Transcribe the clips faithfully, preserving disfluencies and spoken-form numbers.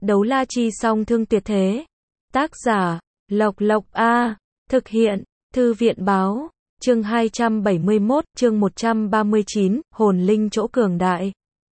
Đấu la chi song thương tuyệt thế. Tác giả, Lộc Lộc A. Thực hiện, Thư viện báo. Chương hai trăm bảy mươi mốt, chương một trăm ba mươi chín, hồn linh chỗ cường đại.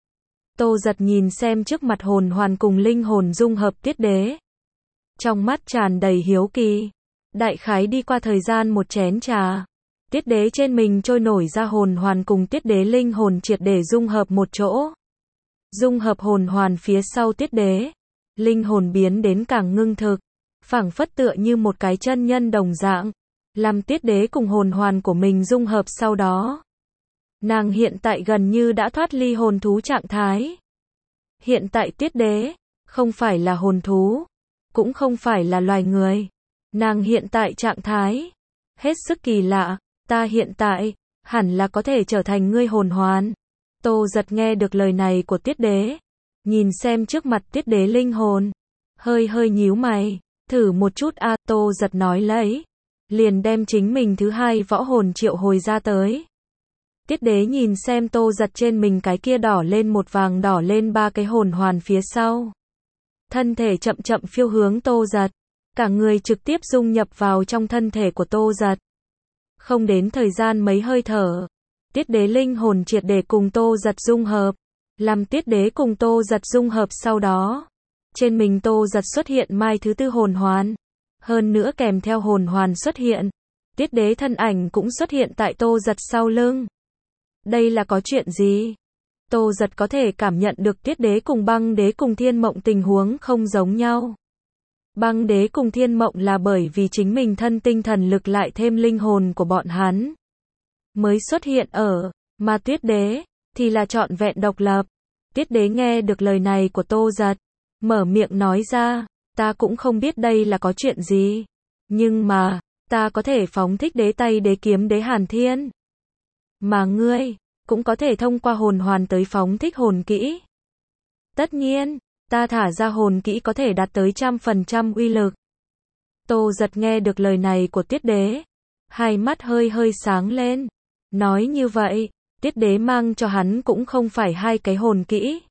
Tô Giật nhìn xem trước mặt hồn hoàn cùng linh hồn dung hợp Tiết Đế. Trong mắt tràn đầy hiếu kỳ. Đại khái đi qua thời gian một chén trà. Tiết Đế trên mình trôi nổi ra hồn hoàn cùng Tiết Đế linh hồn triệt để dung hợp một chỗ. Dung hợp hồn hoàn phía sau Tiết Đế. Linh hồn biến đến càng ngưng thực. Phảng phất tựa như một cái chân nhân đồng dạng. Làm Tiết Đế cùng hồn hoàn của mình dung hợp sau đó. Nàng hiện tại gần như đã thoát ly hồn thú trạng thái. Hiện tại Tiết Đế, không phải là hồn thú, cũng không phải là loài người. Nàng hiện tại trạng thái, hết sức kỳ lạ, ta hiện tại, hẳn là có thể trở thành ngươi hồn hoàn. Tô Giật nghe được lời này của Tiết Đế, nhìn xem trước mặt Tiết Đế linh hồn, hơi hơi nhíu mày, thử một chút a, Tô Giật nói lấy, liền đem chính mình thứ hai võ hồn triệu hồi ra tới. Tiết Đế nhìn xem Tô Giật trên mình cái kia đỏ lên một vàng đỏ lên ba cái hồn hoàn phía sau. Thân thể chậm chậm phiêu hướng Tô Giật, cả người trực tiếp dung nhập vào trong thân thể của Tô Giật. Không đến thời gian mấy hơi thở, Tiết Đế linh hồn triệt để cùng Tô Giật dung hợp. Làm Tiết Đế cùng Tô Giật dung hợp sau đó, trên mình Tô Giật xuất hiện mai thứ tư hồn hoàn. Hơn nữa kèm theo hồn hoàn xuất hiện, Tiết Đế thân ảnh cũng xuất hiện tại Tô Giật sau lưng. Đây là có chuyện gì? Tô Giật có thể cảm nhận được Tiết Đế cùng Băng Đế cùng Thiên Mộng tình huống không giống nhau. Băng Đế cùng Thiên Mộng là bởi vì chính mình thân tinh thần lực lại thêm linh hồn của bọn hắn mới xuất hiện ở, mà Tiết Đế thì là trọn vẹn độc lập. Tiết Đế nghe được lời này của Tô Giật, mở miệng nói ra, ta cũng không biết đây là có chuyện gì, nhưng mà, ta có thể phóng thích đế tay đế kiếm đế hàn thiên. Mà ngươi, cũng có thể thông qua hồn hoàn tới phóng thích hồn kỹ. Tất nhiên, ta thả ra hồn kỹ có thể đạt tới trăm phần trăm uy lực. Tô Giật nghe được lời này của Tiết Đế, hai mắt hơi hơi sáng lên. Nói như vậy, Tiết Đế mang cho hắn cũng không phải hai cái hồn kỹ,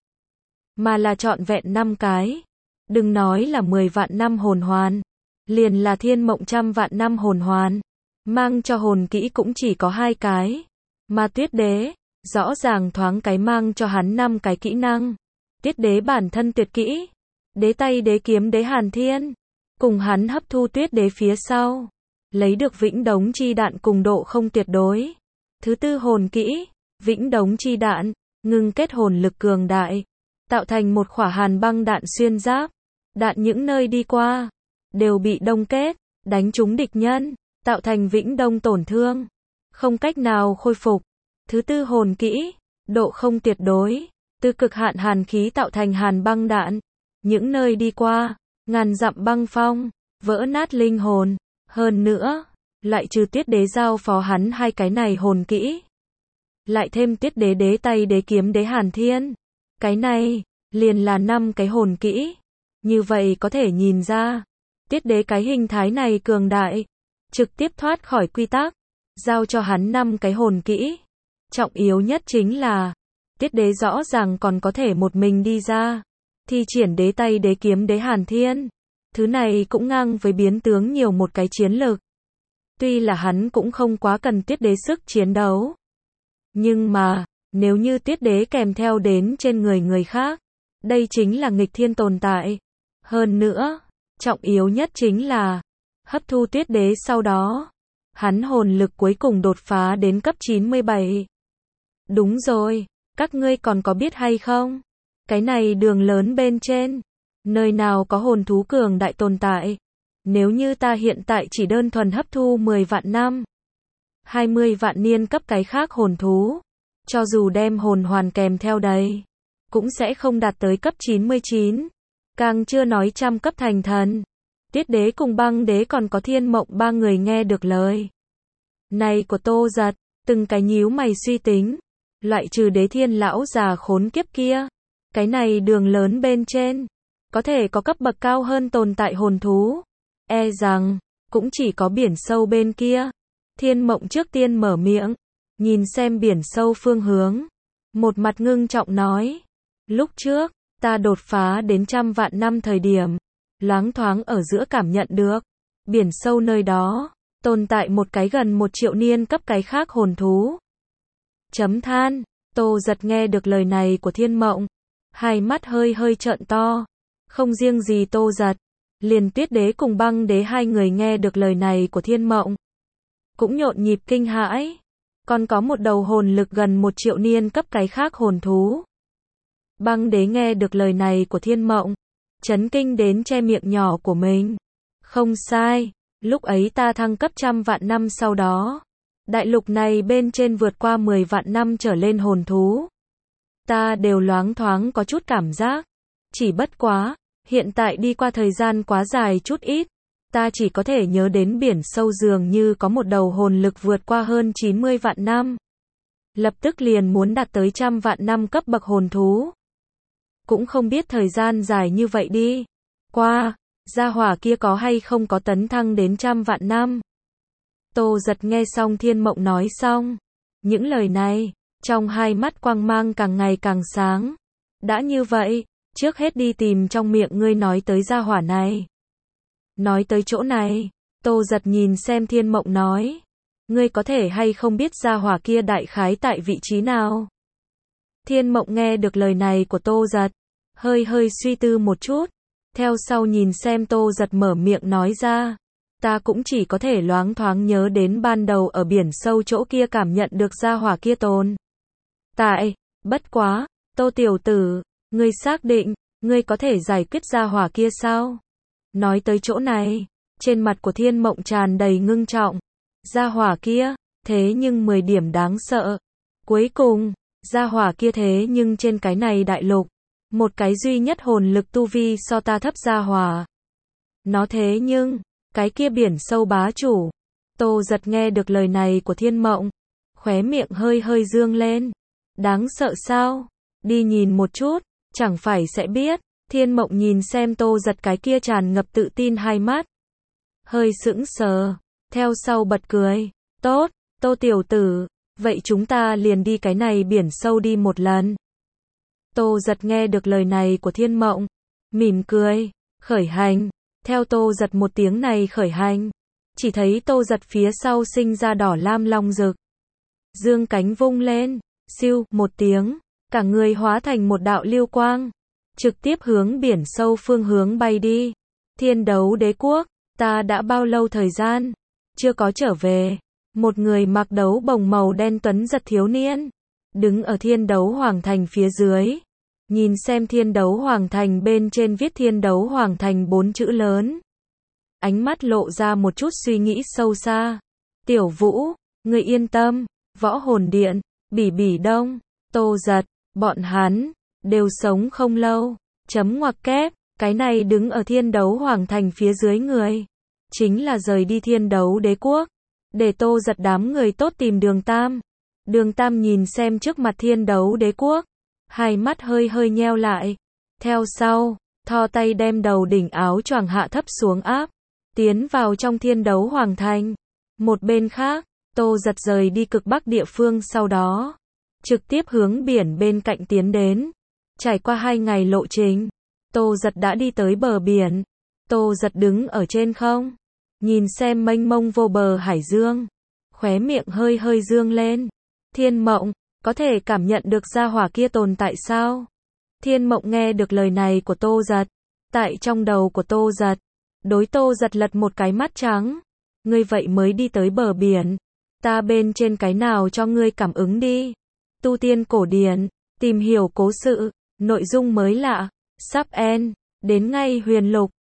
mà là trọn vẹn năm cái. Đừng nói là mười vạn năm hồn hoàn, liền là Thiên Mộng trăm vạn năm hồn hoàn, mang cho hồn kỹ cũng chỉ có hai cái. Mà Tiết Đế, rõ ràng thoáng cái mang cho hắn năm cái kỹ năng. Tiết Đế bản thân tuyệt kỹ, đế tay đế kiếm đế hàn thiên, cùng hắn hấp thu Tiết Đế phía sau, lấy được vĩnh đống chi đạn cùng độ không tuyệt đối. Thứ tư hồn kỹ, vĩnh đống chi đạn, ngưng kết hồn lực cường đại, tạo thành một khỏa hàn băng đạn xuyên giáp. Đạn những nơi đi qua, đều bị đông kết, đánh trúng địch nhân, tạo thành vĩnh đông tổn thương, không cách nào khôi phục. Thứ tư hồn kỹ, độ không tuyệt đối, từ cực hạn hàn khí tạo thành hàn băng đạn, những nơi đi qua, ngàn dặm băng phong, vỡ nát linh hồn. Hơn nữa, lại trừ Tiết Đế giao phó hắn hai cái này hồn kỹ, lại thêm Tiết Đế đế tay đế kiếm đế hàn thiên, cái này liền là năm cái hồn kỹ. Như vậy có thể nhìn ra, Tiết Đế cái hình thái này cường đại, trực tiếp thoát khỏi quy tắc, giao cho hắn năm cái hồn kỹ. Trọng yếu nhất chính là, Tiết Đế rõ ràng còn có thể một mình đi ra, thi triển đế tay đế kiếm đế hàn thiên. Thứ này cũng ngang với biến tướng nhiều một cái chiến lực. Tuy là hắn cũng không quá cần Tiết Đế sức chiến đấu, nhưng mà, nếu như Tiết Đế kèm theo đến trên người người khác, đây chính là nghịch thiên tồn tại. Hơn nữa, trọng yếu nhất chính là, hấp thu Tiết Đế sau đó, hắn hồn lực cuối cùng đột phá đến cấp chín mươi bảy. Đúng rồi, các ngươi còn có biết hay không? Cái này đường lớn bên trên, nơi nào có hồn thú cường đại tồn tại? Nếu như ta hiện tại chỉ đơn thuần hấp thu mười vạn năm, hai mươi vạn niên cấp cái khác hồn thú, cho dù đem hồn hoàn kèm theo đấy, cũng sẽ không đạt tới cấp chín mươi chín. Càng chưa nói trăm cấp thành thần. Tiết Đế cùng Băng Đế còn có Thiên Mộng ba người nghe được lời này của Tô Giật, từng cái nhíu mày suy tính, loại trừ Đế Thiên lão già khốn kiếp kia, cái này đường lớn bên trên, có thể có cấp bậc cao hơn tồn tại hồn thú, e rằng cũng chỉ có biển sâu bên kia. Thiên Mộng trước tiên mở miệng, nhìn xem biển sâu phương hướng, một mặt ngưng trọng nói, lúc trước Ta đột phá đến trăm vạn năm thời điểm, loáng thoáng ở giữa cảm nhận được, biển sâu nơi đó, tồn tại một cái gần một triệu niên cấp cái khác hồn thú. Chấm than, Tô Giật nghe được lời này của Thiên Mộng, hai mắt hơi hơi trợn to, không riêng gì Tô Giật, liền Tuyết Đế cùng Băng Đế hai người nghe được lời này của Thiên Mộng, cũng nhộn nhịp kinh hãi, còn có một đầu hồn lực gần một triệu niên cấp cái khác hồn thú. Băng Đế nghe được lời này của Thiên Mộng, chấn kinh đến che miệng nhỏ của mình. Không sai, lúc ấy ta thăng cấp trăm vạn năm sau đó, đại lục này bên trên vượt qua mười vạn năm trở lên hồn thú. Ta đều loáng thoáng có chút cảm giác, chỉ bất quá, hiện tại đi qua thời gian quá dài chút ít, ta chỉ có thể nhớ đến biển sâu dường như có một đầu hồn lực vượt qua hơn chín mươi vạn năm. Lập tức liền muốn đạt tới trăm vạn năm cấp bậc hồn thú. Cũng không biết thời gian dài như vậy đi qua, gia hỏa kia có hay không có tấn thăng đến trăm vạn năm. Tô Giật nghe xong Thiên Mộng nói xong, những lời này, trong hai mắt quang mang càng ngày càng sáng. Đã như vậy, trước hết đi tìm trong miệng ngươi nói tới gia hỏa này. Nói tới chỗ này, Tô Giật nhìn xem Thiên Mộng nói, ngươi có thể hay không biết gia hỏa kia đại khái tại vị trí nào? Thiên Mộng nghe được lời này của Tô Giật, hơi hơi suy tư một chút, theo sau nhìn xem Tô Giật mở miệng nói ra, ta cũng chỉ có thể loáng thoáng nhớ đến ban đầu ở biển sâu chỗ kia cảm nhận được gia hỏa kia tồn tại, bất quá, Tô tiểu tử, ngươi xác định, ngươi có thể giải quyết gia hỏa kia sao? Nói tới chỗ này, trên mặt của Thiên Mộng tràn đầy ngưng trọng, gia hỏa kia, thế nhưng mười điểm đáng sợ. Cuối cùng, gia hỏa kia thế nhưng trên cái này đại lục, một cái duy nhất hồn lực tu vi so ta thấp gia hỏa. Nó thế nhưng, cái kia biển sâu bá chủ. Tô Giật nghe được lời này của Thiên Mộng, khóe miệng hơi hơi dương lên. Đáng sợ sao? Đi nhìn một chút, chẳng phải sẽ biết. Thiên Mộng nhìn xem Tô Giật cái kia tràn ngập tự tin hai mắt, hơi sững sờ, theo sau bật cười. Tốt, Tô tiểu tử, vậy chúng ta liền đi cái này biển sâu đi một lần. Tô Giật nghe được lời này của Thiên Mộng, mỉm cười, khởi hành. Theo Tô Giật một tiếng này khởi hành, chỉ thấy Tô Giật phía sau sinh ra đỏ lam long rực, dương cánh vung lên, siêu một tiếng, cả người hóa thành một đạo lưu quang, trực tiếp hướng biển sâu phương hướng bay đi. Thiên Đấu Đế Quốc, ta đã bao lâu thời gian chưa có trở về? Một người mặc đấu bồng màu đen tuấn giật thiếu niên, đứng ở Thiên Đấu Hoàng Thành phía dưới, nhìn xem Thiên Đấu Hoàng Thành bên trên viết Thiên Đấu Hoàng Thành bốn chữ lớn. Ánh mắt lộ ra một chút suy nghĩ sâu xa. Tiểu Vũ, ngươi yên tâm, Võ Hồn Điện, Bỉ Bỉ Đông, Tô Giật, bọn hắn đều sống không lâu. Chấm ngoặc kép, cái này đứng ở Thiên Đấu Hoàng Thành phía dưới người, chính là rời đi Thiên Đấu Đế Quốc, để Tô Giật đám người tốt tìm Đường Tam. Đường Tam nhìn xem trước mặt Thiên Đấu Đế Quốc, hai mắt hơi hơi nheo lại, theo sau, thò tay đem đầu đỉnh áo choàng hạ thấp xuống áp, tiến vào trong Thiên Đấu Hoàng Thành. Một bên khác, Tô Giật rời đi cực bắc địa phương sau đó, trực tiếp hướng biển bên cạnh tiến đến. Trải qua hai ngày lộ trình, Tô Giật đã đi tới bờ biển. Tô Giật đứng ở trên không, nhìn xem mênh mông vô bờ hải dương, khóe miệng hơi hơi dương lên. Thiên Mộng, có thể cảm nhận được gia hỏa kia tồn tại sao? Thiên Mộng nghe được lời này của Tô Giật, tại trong đầu của Tô Giật, đối Tô Giật lật một cái mắt trắng. Ngươi vậy mới đi tới bờ biển, ta bên trên cái nào cho ngươi cảm ứng đi. Tu tiên cổ điển, tìm hiểu cố sự, nội dung mới lạ, sắp end, đến ngay huyền lục.